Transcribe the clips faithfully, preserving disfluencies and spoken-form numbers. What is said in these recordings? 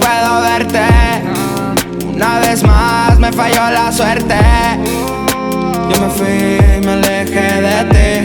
puedo verte. Una vez más me falló la suerte. Yo me fui y me alejé de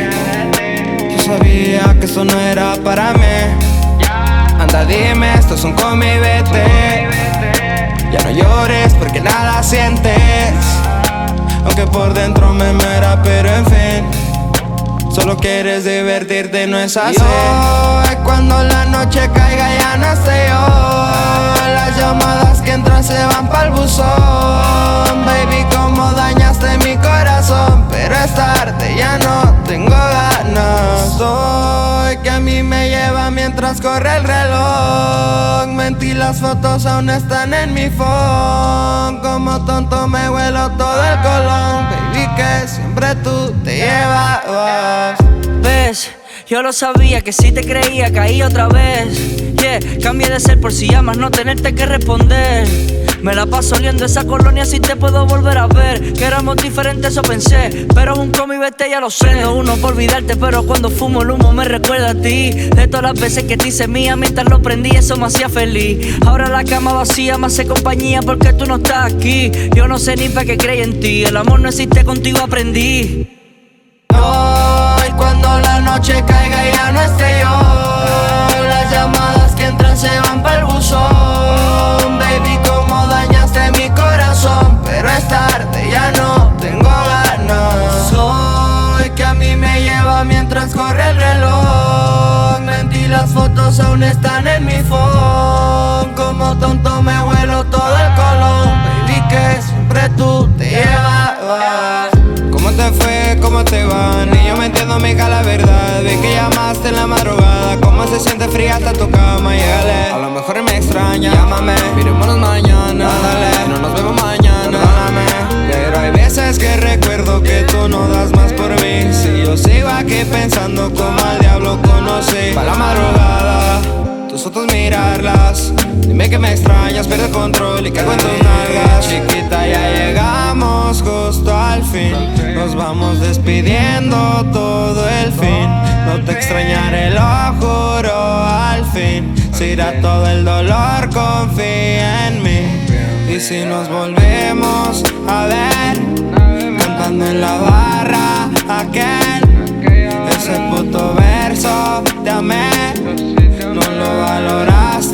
ti. Yo sabía que eso no era para mí. Anda dime, esto es un come y vete. Ya no llores porque nada sientes. Aunque por dentro me muera, pero en fin, solo quieres divertirte, no es así. Yo, cuando la noche caiga ya no esté yo. Las llamadas que entran se van pa'l buzón. Baby, como dañaste mi corazón, pero es tarde, ya no tengo ganas. Soy que a mí me lleva mientras corre el reloj. Mentí, las fotos aún están en mi phone. Como tonto me huelo todo el colón. Baby, que siempre tú te llevabas. ¿Ves? Yo lo sabía, que si te creía, caí otra vez. Yeah, cambié de ser por si llamas, no tenerte que responder. Me la paso oliendo esa colonia, si te puedo volver a ver. Que éramos diferentes, eso pensé, pero es un come y vete, ya lo sé. Prendo uno por olvidarte, pero cuando fumo el humo me recuerda a ti. De todas las veces que te hice mía, mientras lo prendí, eso me hacía feliz. Ahora la cama vacía me hace compañía porque tú no estás aquí. Yo no sé ni para qué creí en ti, el amor no existe, contigo aprendí. Hoy cuando la noche caiga ya no esté yo. Las llamadas que entran se van pa'l buzón. Baby, como dañaste mi corazón, pero es tarde, ya no tengo ganas. Soy que a mí me lleva mientras corre el reloj. Mentí, las fotos aún están en mi phone. Como tonto me huelo todo el colón. Baby, que siempre tú te llevabas. ¿Cómo te fue? ¿Cómo te va? Ni yo me entiendo, amiga, la verdad. Vi que llamaste en la madrugada. ¿Cómo se siente fría hasta tu cama? Llegale. A lo mejor me extraña. Llámame, mirémonos mañana. Dale, no nos vemos mañana. Perdóname, pero hay veces que recuerdo que tú no das más por mí. Si yo sigo aquí pensando como al diablo conocí. Pa' la madrugada, tus fotos mirarlas. Dime que me extrañas, pierdo el control y caigo en tus nalgas. Chiquita, ya llegamos justo al fin. Nos vamos despidiendo todo el fin. No te extrañaré, lo juro, al fin. Se irá todo el dolor, confía en mí. Y si nos volvemos a ver, cantando en la barra aquel, ese puto verso te amé, no lo valoraste.